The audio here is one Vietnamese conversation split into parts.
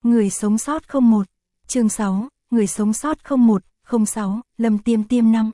Người sống sót 01. Chương 6, Người sống sót 0106, Lâm Tiêm Tiêm 5.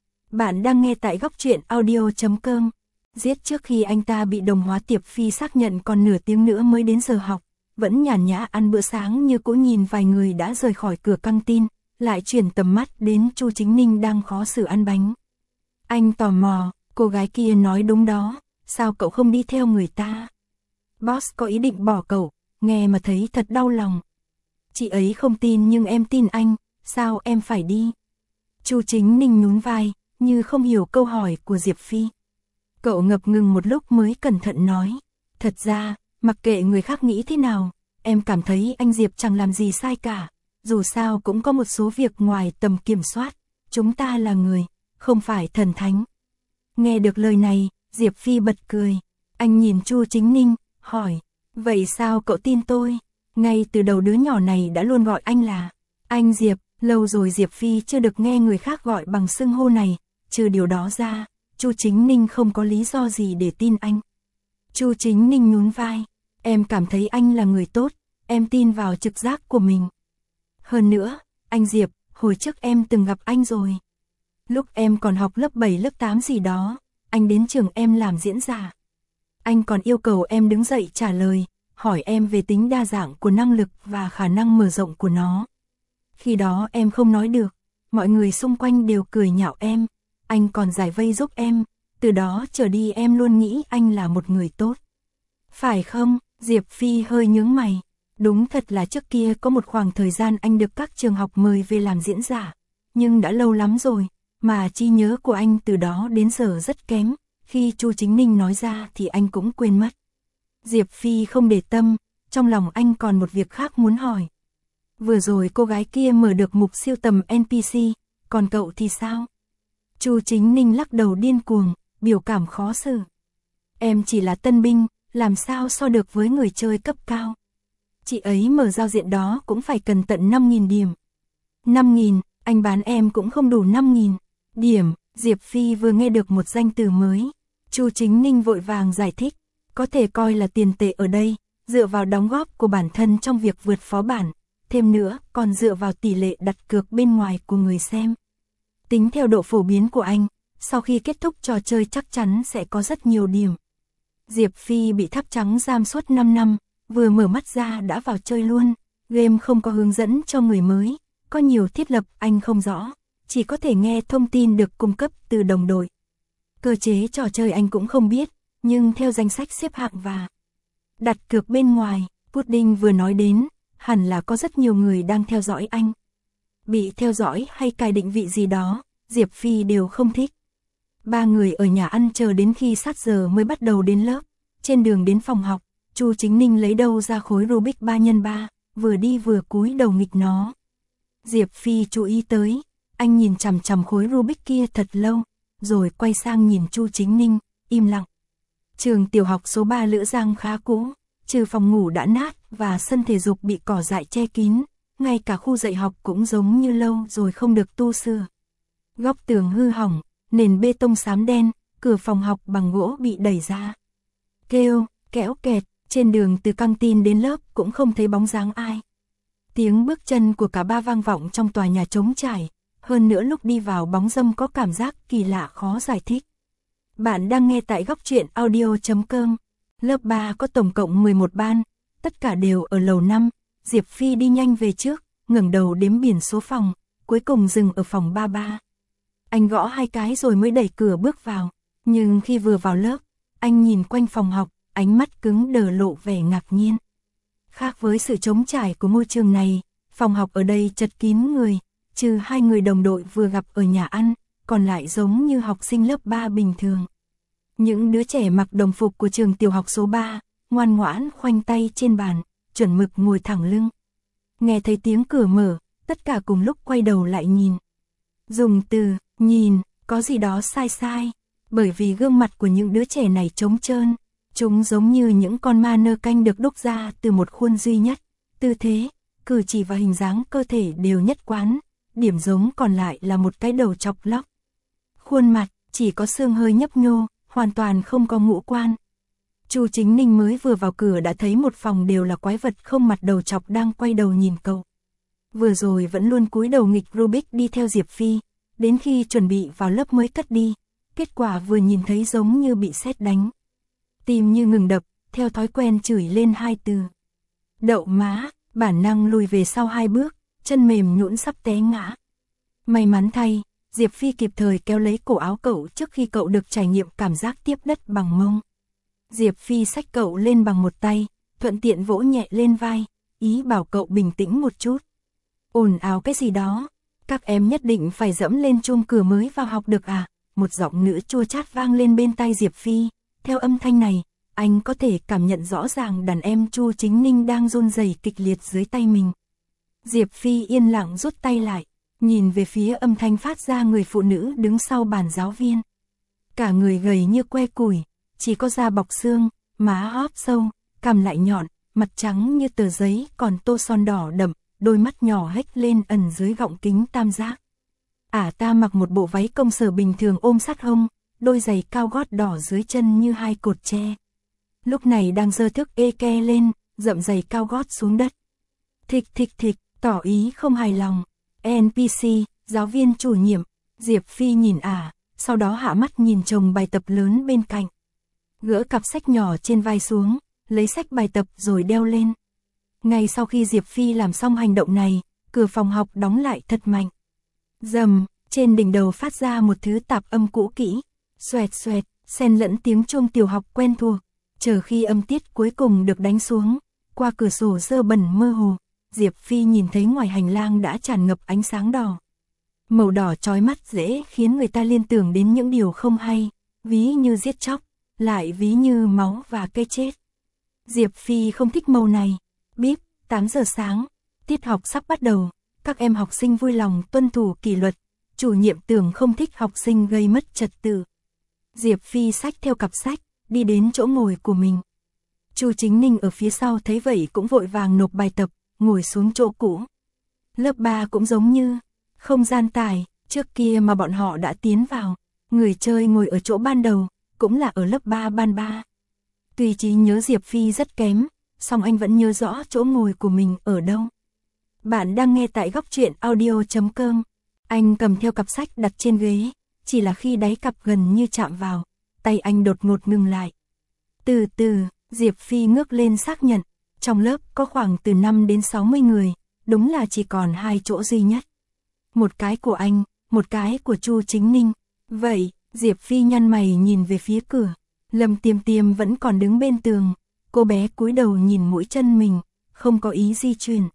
Bạn đang nghe tại góc truyện audio.com. Giết trước khi anh ta bị đồng hóa Tiệp Phi xác nhận còn nửa tiếng nữa mới đến giờ học, vẫn nhàn nhã ăn bữa sáng như cũ nhìn vài người đã rời khỏi cửa căng tin, lại chuyển tầm mắt đến Chu Chính Ninh đang khó xử ăn bánh. Anh tò mò, cô gái kia nói đúng đó, sao cậu không đi theo người ta? Boss có ý định bỏ cậu, nghe mà thấy thật đau lòng. Chị ấy không tin nhưng em tin anh, sao em phải đi? Chu Chính Ninh nhún vai, như không hiểu câu hỏi của Diệp Phi. Cậu ngập ngừng một lúc mới cẩn thận nói, thật ra, mặc kệ người khác nghĩ thế nào, em cảm thấy anh Diệp chẳng làm gì sai cả, dù sao cũng có một số việc ngoài tầm kiểm soát, chúng ta là người, không phải thần thánh. Nghe được lời này, Diệp Phi bật cười, anh nhìn Chu Chính Ninh, hỏi, vậy sao cậu tin tôi? Ngay từ đầu đứa nhỏ này đã luôn gọi anh là anh Diệp, lâu rồi Diệp Phi chưa được nghe người khác gọi bằng xưng hô này, trừ điều đó ra, Chu Chính Ninh không có lý do gì để tin anh. Chu Chính Ninh nhún vai, em cảm thấy anh là người tốt, em tin vào trực giác của mình. Hơn nữa, anh Diệp, hồi trước em từng gặp anh rồi. Lúc em còn học lớp 7 lớp 8 gì đó, anh đến trường em làm diễn giả. Anh còn yêu cầu em đứng dậy trả lời, hỏi em về tính đa dạng của năng lực và khả năng mở rộng của nó. Khi đó em không nói được, mọi người xung quanh đều cười nhạo em, anh còn giải vây giúp em, từ đó trở đi em luôn nghĩ anh là một người tốt. Phải không? Diệp Phi hơi nhướng mày, đúng thật là trước kia có một khoảng thời gian anh được các trường học mời về làm diễn giả, nhưng đã lâu lắm rồi, mà trí nhớ của anh từ đó đến giờ rất kém, khi Chu Chính Ninh nói ra thì anh cũng quên mất. Diệp Phi không để tâm, trong lòng anh còn một việc khác muốn hỏi. Vừa rồi cô gái kia mở được mục siêu tầm NPC, còn cậu thì sao? Chu Chính Ninh lắc đầu điên cuồng, biểu cảm khó xử. Em chỉ là tân binh, làm sao so được với người chơi cấp cao? Chị ấy mở giao diện đó cũng phải cần tận 5.000 điểm. 5.000, anh bán em cũng không đủ 5.000 điểm. Diệp Phi vừa nghe được một danh từ mới. Chu Chính Ninh vội vàng giải thích, có thể coi là tiền tệ ở đây, dựa vào đóng góp của bản thân trong việc vượt phó bản, thêm nữa còn dựa vào tỷ lệ đặt cược bên ngoài của người xem. Tính theo độ phổ biến của anh, sau khi kết thúc trò chơi chắc chắn sẽ có rất nhiều điểm. Diệp Phi bị tháp trắng giam suốt 5 năm, vừa mở mắt ra đã vào chơi luôn, game không có hướng dẫn cho người mới, có nhiều thiết lập anh không rõ, chỉ có thể nghe thông tin được cung cấp từ đồng đội. Cơ chế trò chơi anh cũng không biết, nhưng theo danh sách xếp hạng và đặt cược bên ngoài, Pudding vừa nói đến, hẳn là có rất nhiều người đang theo dõi anh. Bị theo dõi hay cài định vị gì đó, Diệp Phi đều không thích. Ba người ở nhà ăn chờ đến khi sát giờ mới bắt đầu đến lớp. Trên đường đến phòng học, Chu Chính Ninh lấy đâu ra khối Rubik 3x3, vừa đi vừa cúi đầu nghịch nó. Diệp Phi chú ý tới, anh nhìn chằm chằm khối Rubik kia thật lâu, rồi quay sang nhìn Chu Chính Ninh, im lặng. Trường tiểu học số 3 Lữ Giang khá cũ, trừ phòng ngủ đã nát và sân thể dục bị cỏ dại che kín, ngay cả khu dạy học cũng giống như lâu rồi không được tu sửa. Góc tường hư hỏng, nền bê tông xám đen, cửa phòng học bằng gỗ bị đẩy ra. Kêu, kéo kẹt, trên đường từ căng tin đến lớp cũng không thấy bóng dáng ai. Tiếng bước chân của cả ba vang vọng trong tòa nhà trống trải, hơn nữa lúc đi vào bóng râm có cảm giác kỳ lạ khó giải thích. Bạn đang nghe tại góc truyện audio.com. Lớp 3 có tổng cộng 11 ban, tất cả đều ở lầu 5. Diệp Phi đi nhanh về trước, ngẩng đầu đếm biển số phòng, cuối cùng dừng ở phòng 33. Anh gõ 2 cái rồi mới đẩy cửa bước vào, nhưng khi vừa vào lớp, anh nhìn quanh phòng học, ánh mắt cứng đờ lộ vẻ ngạc nhiên. Khác với sự trống trải của môi trường này, phòng học ở đây chật kín người, trừ 2 người đồng đội vừa gặp ở nhà ăn, còn lại giống như học sinh lớp 3 bình thường. Những đứa trẻ mặc đồng phục của trường tiểu học số 3, ngoan ngoãn khoanh tay trên bàn, chuẩn mực ngồi thẳng lưng. Nghe thấy tiếng cửa mở, tất cả cùng lúc quay đầu lại nhìn. Dùng từ nhìn có gì đó sai sai, bởi vì gương mặt của những đứa trẻ này trống trơn, chúng giống như những con ma nơ canh được đúc ra từ một khuôn duy nhất, tư thế, cử chỉ và hình dáng cơ thể đều nhất quán, điểm giống còn lại là một cái đầu chọc lóc. Khuôn mặt chỉ có xương hơi nhấp nhô, hoàn toàn không có ngũ quan. Chu Chính Ninh mới vừa vào cửa đã thấy một phòng đều là quái vật không mặt đầu chọc đang quay đầu nhìn cậu. Vừa rồi vẫn luôn cúi đầu nghịch Rubik đi theo Diệp Phi, đến khi chuẩn bị vào lớp mới cất đi, kết quả vừa nhìn thấy giống như bị sét đánh. Tim như ngừng đập, theo thói quen chửi lên 2 từ. Đậu má, bản năng lùi về sau 2 bước, chân mềm nhũn sắp té ngã. May mắn thay, Diệp Phi kịp thời kéo lấy cổ áo cậu trước khi cậu được trải nghiệm cảm giác tiếp đất bằng mông. Diệp Phi xách cậu lên bằng một tay, thuận tiện vỗ nhẹ lên vai, ý bảo cậu bình tĩnh một chút. Ồn ào cái gì đó, các em nhất định phải dẫm lên chuông cửa mới vào học được à? Một giọng nữ chua chát vang lên bên tai Diệp Phi, theo âm thanh này, anh có thể cảm nhận rõ ràng đàn em Chu Chính Ninh đang run rẩy kịch liệt dưới tay mình. Diệp Phi yên lặng rút tay lại, nhìn về phía âm thanh phát ra người phụ nữ đứng sau bàn giáo viên. Cả người gầy như que củi, chỉ có da bọc xương, má hóp sâu, cằm lại nhọn, mặt trắng như tờ giấy còn tô son đỏ đậm, đôi mắt nhỏ hếch lên ẩn dưới gọng kính tam giác. Ta mặc một bộ váy công sở bình thường ôm sát hông, đôi giày cao gót đỏ dưới chân như 2 cột tre. Lúc này đang giơ thước eke lên, dậm giày cao gót xuống đất. Thịch thịch thịch, tỏ ý không hài lòng. NPC, giáo viên chủ nhiệm, Diệp Phi nhìn sau đó hạ mắt nhìn chồng bài tập lớn bên cạnh. Gỡ cặp sách nhỏ trên vai xuống, lấy sách bài tập rồi đeo lên. Ngay sau khi Diệp Phi làm xong hành động này, cửa phòng học đóng lại thật mạnh. Rầm, trên đỉnh đầu phát ra một thứ tạp âm cũ kỹ, xoẹt xoẹt, xen lẫn tiếng chuông tiểu học quen thuộc. Chờ khi âm tiết cuối cùng được đánh xuống, qua cửa sổ dơ bẩn mơ hồ, Diệp Phi nhìn thấy ngoài hành lang đã tràn ngập ánh sáng đỏ. Màu đỏ chói mắt dễ khiến người ta liên tưởng đến những điều không hay, ví như giết chóc, lại ví như máu và cây chết. Diệp Phi không thích màu này. Bíp, 8 giờ sáng, tiết học sắp bắt đầu, các em học sinh vui lòng tuân thủ kỷ luật, chủ nhiệm tưởng không thích học sinh gây mất trật tự. Diệp Phi xách theo cặp sách, đi đến chỗ ngồi của mình. Chu Chính Ninh ở phía sau thấy vậy cũng vội vàng nộp bài tập, ngồi xuống chỗ cũ. Lớp 3 cũng giống như không gian tải, trước kia mà bọn họ đã tiến vào, người chơi ngồi ở chỗ ban đầu, cũng là ở lớp 3 ban 3. Tuy trí nhớ Diệp Phi rất kém, song anh vẫn nhớ rõ chỗ ngồi của mình ở đâu. Bạn đang nghe tại góc truyện audio.com. Anh cầm theo cặp sách đặt trên ghế, chỉ là khi đáy cặp gần như chạm vào, tay anh đột ngột ngừng lại. Từ từ, Diệp Phi ngước lên xác nhận, trong lớp có khoảng từ 5 đến 60 người, đúng là chỉ còn 2 chỗ duy nhất. Một cái của anh, một cái của Chu Chính Ninh. Vậy, Diệp Phi nhăn mày nhìn về phía cửa, Lâm Tiêm Tiêm vẫn còn đứng bên tường. Cô bé cúi đầu nhìn mũi chân mình, không có ý di chuyển.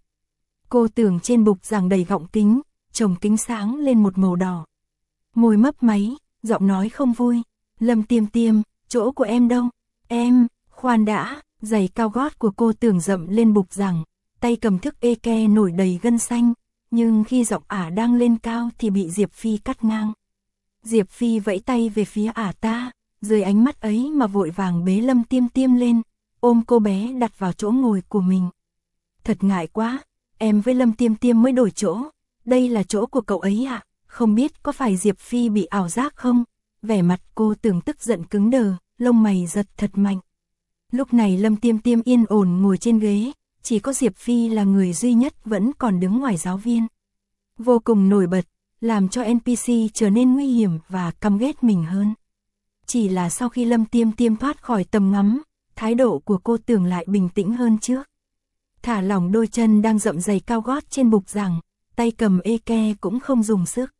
Cô tưởng trên bục giảng đầy gọng kính, chồng kính sáng lên một màu đỏ. Môi mấp máy, giọng nói không vui. Lâm Tiêm Tiêm, chỗ của em đâu? Em, khoan đã, giày cao gót của cô tưởng dậm lên bục giảng, tay cầm thước eke nổi đầy gân xanh, nhưng khi giọng đang lên cao thì bị Diệp Phi cắt ngang. Diệp Phi vẫy tay về phía ta, dưới ánh mắt ấy mà vội vàng bế Lâm Tiêm Tiêm lên, ôm cô bé đặt vào chỗ ngồi của mình. Thật ngại quá, em với Lâm Tiêm Tiêm mới đổi chỗ, đây là chỗ của cậu ấy ạ, không biết có phải Diệp Phi bị ảo giác không? Vẻ mặt cô tưởng tức giận cứng đờ, lông mày giật thật mạnh. Lúc này Lâm Tiêm Tiêm yên ổn ngồi trên ghế, chỉ có Diệp Phi là người duy nhất vẫn còn đứng ngoài giáo viên. Vô cùng nổi bật, làm cho NPC trở nên nguy hiểm và căm ghét mình hơn. Chỉ là sau khi Lâm Tiêm Tiêm thoát khỏi tầm ngắm, thái độ của cô tưởng lại bình tĩnh hơn trước. Thả lỏng đôi chân đang dậm giày cao gót trên bục giảng, tay cầm eke cũng không dùng sức.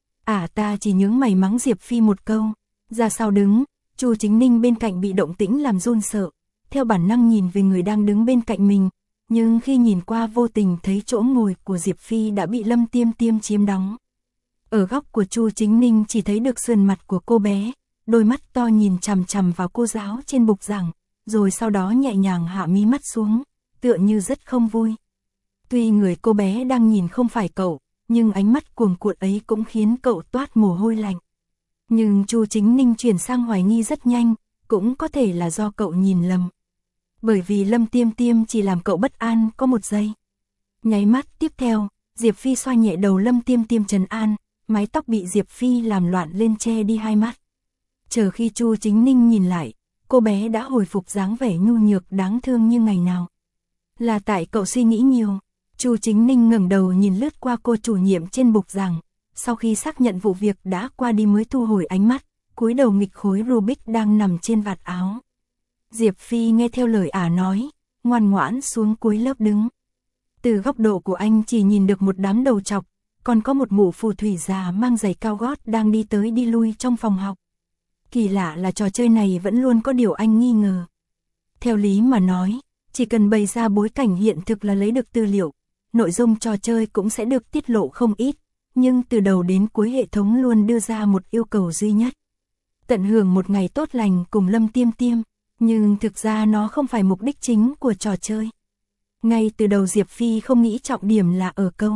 Ta chỉ nhướng mày mắng Diệp Phi một câu, ra sau đứng, Chu Chính Ninh bên cạnh bị động tĩnh làm run sợ, theo bản năng nhìn về người đang đứng bên cạnh mình, nhưng khi nhìn qua vô tình thấy chỗ ngồi của Diệp Phi đã bị Lâm Tiêm Tiêm chiếm đóng. Ở góc của Chu Chính Ninh chỉ thấy được sườn mặt của cô bé, đôi mắt to nhìn chằm chằm vào cô giáo trên bục giảng, rồi sau đó nhẹ nhàng hạ mí mắt xuống, tựa như rất không vui. Tuy người cô bé đang nhìn không phải cậu, nhưng ánh mắt cuồng cuộn ấy cũng khiến cậu toát mồ hôi lạnh. Nhưng Chu Chính Ninh chuyển sang hoài nghi rất nhanh, cũng có thể là do cậu nhìn lầm. Bởi vì Lâm Tiêm Tiêm chỉ làm cậu bất an có 1 giây. Nháy mắt tiếp theo, Diệp Phi xoa nhẹ đầu Lâm Tiêm Tiêm trấn an, mái tóc bị Diệp Phi làm loạn lên che đi 2 mắt. Chờ khi Chu Chính Ninh nhìn lại, cô bé đã hồi phục dáng vẻ nhu nhược đáng thương như ngày nào. Là tại cậu suy nghĩ nhiều. Chu Chính Ninh ngẩng đầu nhìn lướt qua cô chủ nhiệm trên bục giảng, sau khi xác nhận vụ việc đã qua đi mới thu hồi ánh mắt, cúi đầu nghịch khối Rubik đang nằm trên vạt áo. Diệp Phi nghe theo lời ả nói, ngoan ngoãn xuống cuối lớp đứng. Từ góc độ của anh chỉ nhìn được một đám đầu trọc, còn có một mụ phù thủy già mang giày cao gót đang đi tới đi lui trong phòng học. Kỳ lạ là trò chơi này vẫn luôn có điều anh nghi ngờ. Theo lý mà nói, chỉ cần bày ra bối cảnh hiện thực là lấy được tư liệu, nội dung trò chơi cũng sẽ được tiết lộ không ít, nhưng từ đầu đến cuối hệ thống luôn đưa ra một yêu cầu duy nhất. Tận hưởng một ngày tốt lành cùng Lâm Tiêm Tiêm, nhưng thực ra nó không phải mục đích chính của trò chơi. Ngay từ đầu Diệp Phi không nghĩ trọng điểm là ở câu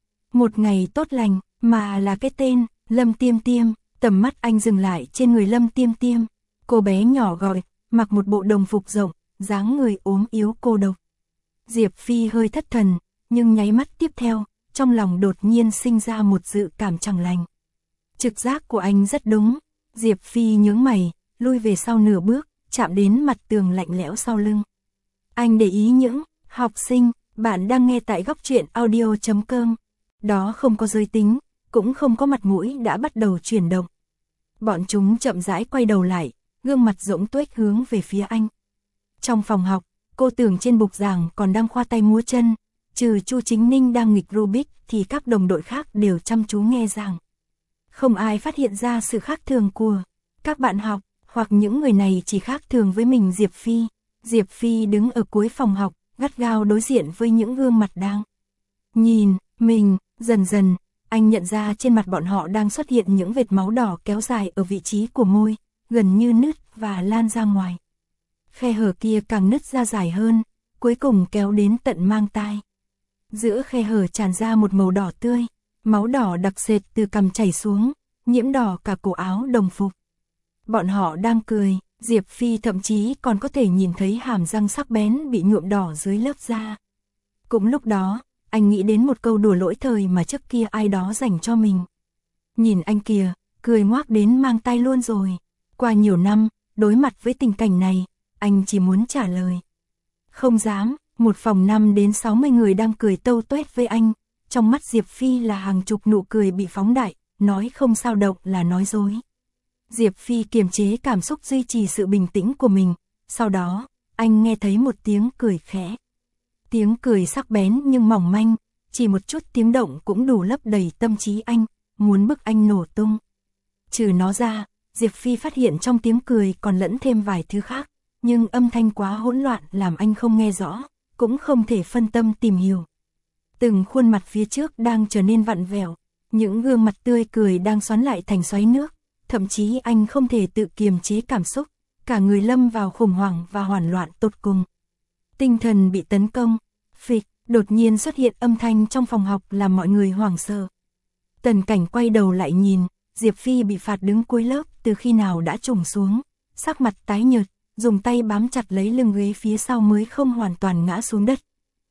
một ngày tốt lành, mà là cái tên Lâm Tiêm Tiêm. Tầm mắt anh dừng lại trên người Lâm Tiêm Tiêm. Cô bé nhỏ gầy, mặc một bộ đồng phục rộng, dáng người ốm yếu cô độc. Diệp Phi hơi thất thần, nhưng nháy mắt tiếp theo, trong lòng đột nhiên sinh ra một dự cảm chẳng lành. Trực giác của anh rất đúng. Diệp Phi nhướng mày, lui về sau nửa bước, chạm đến mặt tường lạnh lẽo sau lưng. Anh để ý những học sinh, bạn đang nghe tại góc truyện audio.com. Đó không có giới tính, cũng không có mặt mũi đã bắt đầu chuyển động. Bọn chúng chậm rãi quay đầu lại, gương mặt rỗng tuếch hướng về phía anh. Trong phòng học, cô tưởng trên bục giảng còn đang khoa tay múa chân, trừ Chu Chính Ninh đang nghịch Rubik thì các đồng đội khác đều chăm chú nghe giảng. Không ai phát hiện ra sự khác thường của các bạn học, hoặc những người này chỉ khác thường với mình Diệp Phi. Diệp Phi đứng ở cuối phòng học, gắt gao đối diện với những gương mặt đang nhìn mình. Dần dần, anh nhận ra trên mặt bọn họ đang xuất hiện những vệt máu đỏ kéo dài ở vị trí của môi, gần như nứt và lan ra ngoài. Khe hở kia càng nứt ra dài hơn, cuối cùng kéo đến tận mang tai. Giữa khe hở tràn ra một màu đỏ tươi, máu đỏ đặc sệt từ cằm chảy xuống, nhiễm đỏ cả cổ áo đồng phục. Bọn họ đang cười, Diệp Phi thậm chí còn có thể nhìn thấy hàm răng sắc bén bị nhuộm đỏ dưới lớp da. Cũng lúc đó, anh nghĩ đến một câu đùa lỗi thời mà trước kia ai đó dành cho mình. Nhìn anh kìa, cười ngoác đến mang tai luôn rồi. Qua nhiều năm, đối mặt với tình cảnh này, anh chỉ muốn trả lời. Không dám, một phòng 5 đến 60 người đang cười tâu tuét với anh. Trong mắt Diệp Phi là hàng chục nụ cười bị phóng đại, nói không sao động là nói dối. Diệp Phi kiềm chế cảm xúc duy trì sự bình tĩnh của mình. Sau đó, anh nghe thấy một tiếng cười khẽ. Tiếng cười sắc bén nhưng mỏng manh, chỉ một chút tiếng động cũng đủ lấp đầy tâm trí anh, muốn bức anh nổ tung. Trừ nó ra, Diệp Phi phát hiện trong tiếng cười còn lẫn thêm vài thứ khác, nhưng âm thanh quá hỗn loạn làm anh không nghe rõ, cũng không thể phân tâm tìm hiểu. Từng khuôn mặt phía trước đang trở nên vặn vẹo, những gương mặt tươi cười đang xoắn lại thành xoáy nước, thậm chí anh không thể tự kiềm chế cảm xúc, cả người lâm vào khủng hoảng và hoảng loạn tột cùng. Tinh thần bị tấn công, phịch, đột nhiên xuất hiện âm thanh trong phòng học làm mọi người hoảng sợ. Tần Cảnh quay đầu lại nhìn, Diệp Phi bị phạt đứng cuối lớp từ khi nào đã trùng xuống, sắc mặt tái nhợt, dùng tay bám chặt lấy lưng ghế phía sau mới không hoàn toàn ngã xuống đất.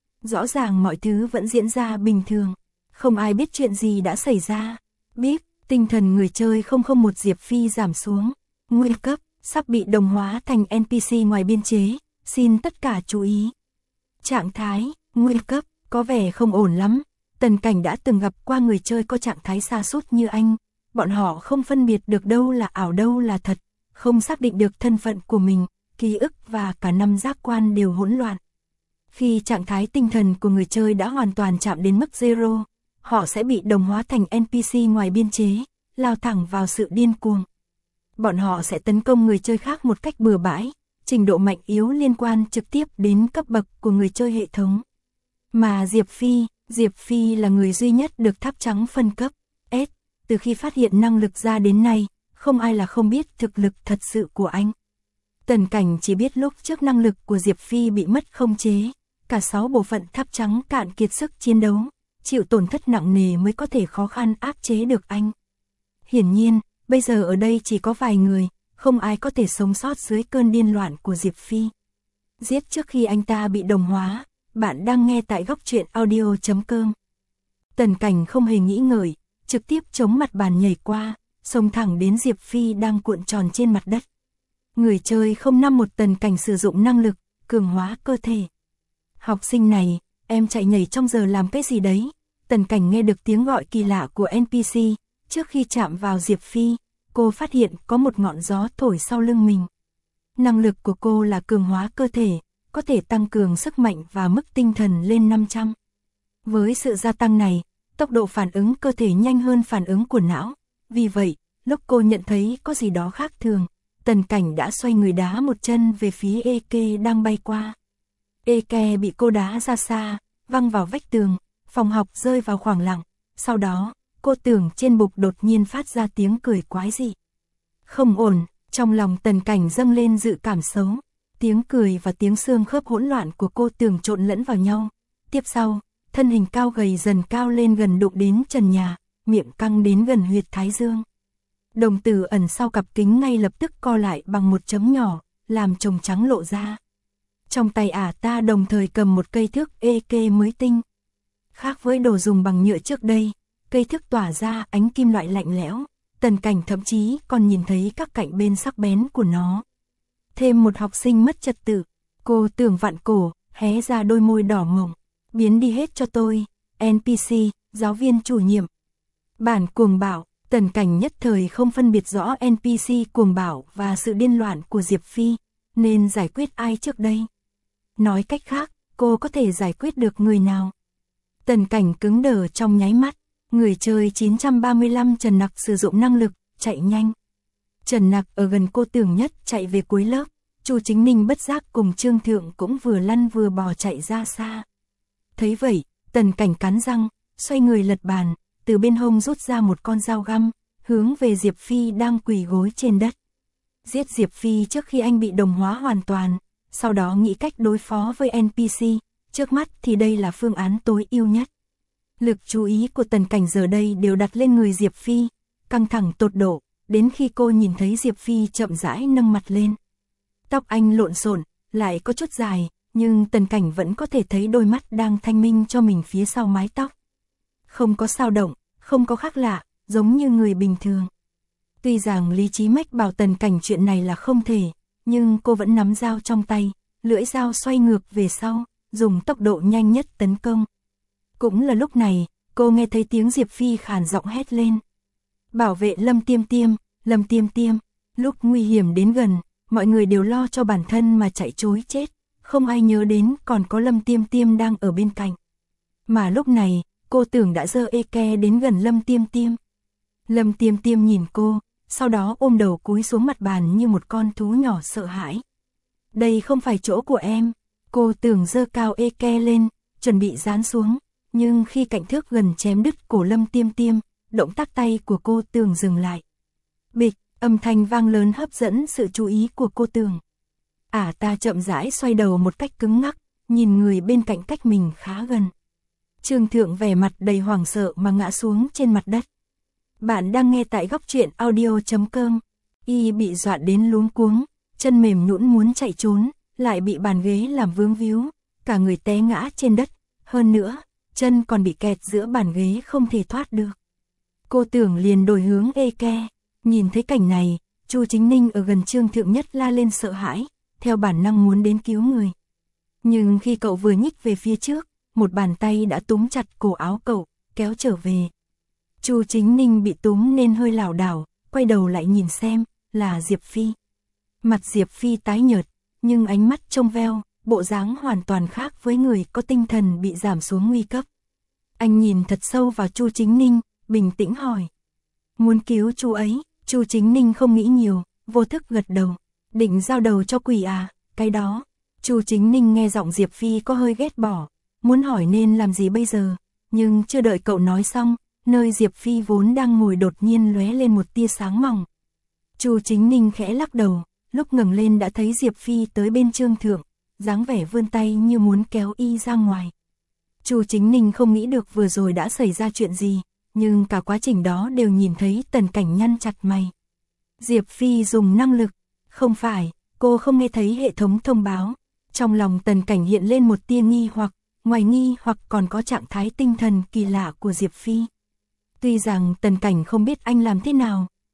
Rõ ràng mọi thứ vẫn diễn ra bình thường, không ai biết chuyện gì đã xảy ra. Bíp, tinh thần người chơi 001 Diệp Phi giảm xuống, nguy cấp, sắp bị đồng hóa thành NPC ngoài biên chế, xin tất cả chú ý. Trạng thái, nguy cấp, có vẻ không ổn lắm. Tần Cảnh đã từng gặp qua người chơi có trạng thái sa sút như anh, bọn họ không phân biệt được đâu là ảo đâu là thật, không xác định được thân phận của mình, ký ức và cả năm giác quan đều hỗn loạn. Khi trạng thái tinh thần của người chơi đã hoàn toàn chạm đến mức zero, họ sẽ bị đồng hóa thành NPC ngoài biên chế, lao thẳng vào sự điên cuồng. Bọn họ sẽ tấn công người chơi khác một cách bừa bãi, trình độ mạnh yếu liên quan trực tiếp đến cấp bậc của người chơi hệ thống. Mà Diệp Phi là người duy nhất được tháp trắng phân cấp S. Từ khi phát hiện năng lực ra đến nay, không ai là không biết thực lực thật sự của anh. Tần Cảnh chỉ biết lúc trước năng lực của Diệp Phi bị mất khống chế, cả 6 bộ phận tháp trắng cạn kiệt sức chiến đấu, chịu tổn thất nặng nề mới có thể khó khăn áp chế được anh. Hiển nhiên, bây giờ ở đây chỉ có vài người, không ai có thể sống sót dưới cơn điên loạn của Diệp Phi. Giết trước khi anh ta bị đồng hóa, bạn đang nghe tại góc truyện audio.com. Tần Cảnh không hề nghĩ ngợi, trực tiếp chống mặt bàn nhảy qua, xông thẳng đến Diệp Phi đang cuộn tròn trên mặt đất. Người chơi 051 Tần Cảnh sử dụng năng lực, cường hóa cơ thể. Học sinh này, em chạy nhảy trong giờ làm cái gì đấy? Tần Cảnh nghe được tiếng gọi kỳ lạ của NPC, trước khi chạm vào Diệp Phi, cô phát hiện có một ngọn gió thổi sau lưng mình. Năng lực của cô là cường hóa cơ thể, có thể tăng cường sức mạnh và mức tinh thần lên 500. Với sự gia tăng này, tốc độ phản ứng cơ thể nhanh hơn phản ứng của não. Vì vậy, lúc cô nhận thấy có gì đó khác thường, Tần Cảnh đã xoay người đá một chân về phía Eke đang bay qua. Eke bị cô đá ra xa, văng vào vách tường, phòng học rơi vào khoảng lặng. Sau đó, cô tưởng trên bục đột nhiên phát ra tiếng cười quái dị. Không ổn, trong lòng Tần Cảnh dâng lên dự cảm xấu. Tiếng cười và tiếng xương khớp hỗn loạn của cô tưởng trộn lẫn vào nhau. Tiếp sau, thân hình cao gầy dần cao lên gần đụng đến trần nhà, miệng căng đến gần huyệt thái dương. Đồng tử ẩn sau cặp kính ngay lập tức co lại bằng một chấm nhỏ, làm tròng trắng lộ ra. Trong tay ta đồng thời cầm một cây thước Eke mới tinh. Khác với đồ dùng bằng nhựa trước đây, cây thước tỏa ra ánh kim loại lạnh lẽo, Tần Cảnh thậm chí còn nhìn thấy các cạnh bên sắc bén của nó. Thêm một học sinh mất trật tự, cô tưởng vặn cổ, hé ra đôi môi đỏ mọng. Biến đi hết cho tôi, NPC, giáo viên chủ nhiệm. Bản cuồng bạo, Tần Cảnh nhất thời không phân biệt rõ NPC cuồng bạo và sự điên loạn của Diệp Phi, nên giải quyết ai trước đây. Nói cách khác, cô có thể giải quyết được người nào. Tần Cảnh cứng đờ trong nháy mắt, người chơi 935 Trần Nặc sử dụng năng lực, chạy nhanh. Trần Nặc ở gần cô tưởng nhất chạy về cuối lớp, Chu Chính Ninh bất giác cùng Trương Thượng cũng vừa lăn vừa bò chạy ra xa. Thấy vậy, Tần Cảnh cắn răng, xoay người lật bàn, từ bên hông rút ra một con dao găm, hướng về Diệp Phi đang quỳ gối trên đất. Giết Diệp Phi trước khi anh bị đồng hóa hoàn toàn, sau đó nghĩ cách đối phó với NPC, trước mắt thì đây là phương án tối ưu nhất. Lực chú ý của Tần Cảnh giờ đây đều đặt lên người Diệp Phi, căng thẳng tột độ, đến khi cô nhìn thấy Diệp Phi chậm rãi nâng mặt lên. Tóc anh lộn xộn, lại có chút dài, nhưng Tần Cảnh vẫn có thể thấy đôi mắt đang thanh minh cho mình phía sau mái tóc. Không có xao động, không có khác lạ, giống như người bình thường. Tuy rằng lý trí mách bảo Tần Cảnh chuyện này là không thể, nhưng cô vẫn nắm dao trong tay, lưỡi dao xoay ngược về sau, dùng tốc độ nhanh nhất tấn công. Cũng là lúc này, cô nghe thấy tiếng Diệp Phi khàn giọng hét lên. Bảo vệ Lâm Tiêm Tiêm, Lâm Tiêm Tiêm. Lúc nguy hiểm đến gần, mọi người đều lo cho bản thân mà chạy trối chết, không ai nhớ đến còn có Lâm Tiêm Tiêm đang ở bên cạnh. Mà lúc này, cô tưởng đã giơ Eke đến gần Lâm Tiêm Tiêm. Lâm Tiêm Tiêm nhìn cô, sau đó ôm đầu cúi xuống mặt bàn như một con thú nhỏ sợ hãi. Đây không phải chỗ của em. Cô tưởng giơ cao Eke lên, chuẩn bị giáng xuống, nhưng khi cạnh thước gần chém đứt cổ Lâm Tiêm Tiêm, động tác tay của cô Tường dừng lại. Bịch, âm thanh vang lớn hấp dẫn sự chú ý của cô Tường. Ta chậm rãi xoay đầu một cách cứng ngắc, nhìn người bên cạnh cách mình khá gần. Trương Thượng vẻ mặt đầy hoảng sợ mà ngã xuống trên mặt đất. Bạn đang nghe tại góc truyện audio.com. Y bị dọa đến luống cuống, chân mềm nhũn muốn chạy trốn, lại bị bàn ghế làm vướng víu, cả người té ngã trên đất. Hơn nữa, chân còn bị kẹt giữa bàn ghế không thể thoát được. Cô Tưởng liền đổi hướng Eke, nhìn thấy cảnh này, Chu Chính Ninh ở gần Trương Thượng Nhất la lên sợ hãi, theo bản năng muốn đến cứu người. Nhưng khi cậu vừa nhích về phía trước, một bàn tay đã túm chặt cổ áo cậu, kéo trở về. Chu Chính Ninh bị túm nên hơi lảo đảo, quay đầu lại nhìn xem, là Diệp Phi. Mặt Diệp Phi tái nhợt, nhưng ánh mắt trong veo, bộ dáng hoàn toàn khác với người có tinh thần bị giảm xuống nguy cấp. Anh nhìn thật sâu vào Chu Chính Ninh, bình tĩnh hỏi. Muốn cứu chú ấy? Chu Chính Ninh không nghĩ nhiều, vô thức gật đầu. Định giao đầu cho quỷ à? Cái đó. Chu Chính Ninh nghe giọng Diệp Phi có hơi ghét bỏ, muốn hỏi nên làm gì bây giờ, nhưng chưa đợi cậu nói xong, nơi Diệp Phi vốn đang ngồi đột nhiên lóe lên một tia sáng mỏng. Chu Chính Ninh khẽ lắc đầu, lúc ngẩng lên đã thấy Diệp Phi tới bên Trương Thượng, dáng vẻ vươn tay như muốn kéo y ra ngoài. Chu Chính Ninh không nghĩ được vừa rồi đã xảy ra chuyện gì, nhưng cả quá trình đó đều nhìn thấy Tần Cảnh nhăn chặt mày. Diệp Phi dùng năng lực, không phải, cô không nghe thấy hệ thống thông báo. Trong lòng Tần Cảnh hiện lên một tia nghi hoặc, ngoài nghi hoặc còn có trạng thái tinh thần kỳ lạ của Diệp Phi. Tuy rằng Tần Cảnh không biết anh làm thế nào,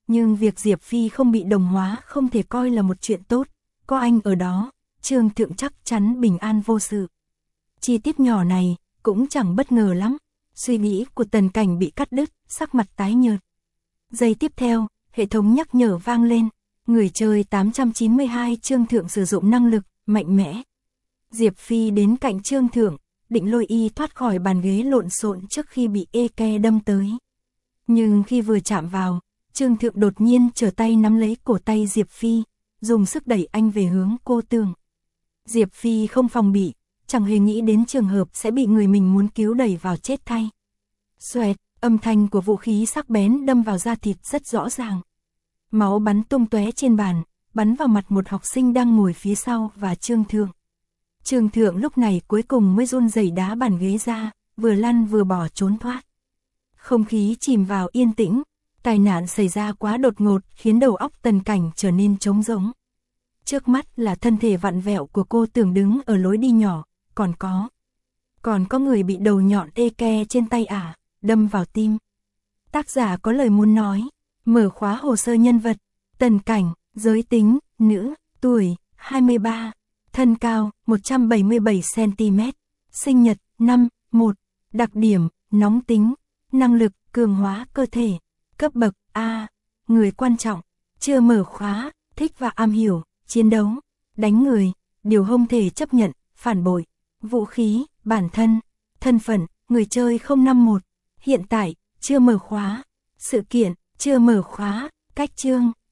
nhưng việc Diệp Phi không bị đồng hóa không thể coi là một chuyện tốt, có anh ở đó, Trương Thượng chắc chắn bình an vô sự. Chi tiết nhỏ này cũng chẳng bất ngờ lắm, suy nghĩ của Tần Cảnh bị cắt đứt, sắc mặt tái nhợt. Giây tiếp theo, hệ thống nhắc nhở vang lên, người chơi 892 Trương Thượng sử dụng năng lực mạnh mẽ. Diệp Phi đến cạnh Trương Thượng, định lôi y thoát khỏi bàn ghế lộn xộn trước khi bị Eke đâm tới. Nhưng khi vừa chạm vào, Trương Thượng đột nhiên trở tay nắm lấy cổ tay Diệp Phi, dùng sức đẩy anh về hướng cô Tường. Diệp Phi không phòng bị, chẳng hề nghĩ đến trường hợp sẽ bị người mình muốn cứu đẩy vào chết thay. Xoẹt, âm thanh của vũ khí sắc bén đâm vào da thịt rất rõ ràng. Máu bắn tung tóe trên bàn, bắn vào mặt một học sinh đang ngồi phía sau và Trương Thượng. Trương Thượng lúc này cuối cùng mới run rẩy đá bàn ghế ra, vừa lăn vừa bỏ trốn thoát. Không khí chìm vào yên tĩnh, tai nạn xảy ra quá đột ngột khiến đầu óc Tần Cảnh trở nên trống rỗng. Trước mắt là thân thể vặn vẹo của cô Tường đứng ở lối đi nhỏ, còn có người bị đầu nhọn Eke trên tay đâm vào tim. Tác giả có lời muốn nói, mở khóa hồ sơ nhân vật, Tần Cảnh, giới tính, nữ, tuổi, 23, thân cao, 177cm, sinh nhật, 5/1, đặc điểm, nóng tính, năng lực, cường hóa cơ thể, cấp bậc A, người quan trọng, chưa mở khóa, thích và am hiểu, chiến đấu, đánh người, điều không thể chấp nhận, phản bội, vũ khí, bản thân, thân phận, người chơi 051, hiện tại, chưa mở khóa, sự kiện, chưa mở khóa, cách chương.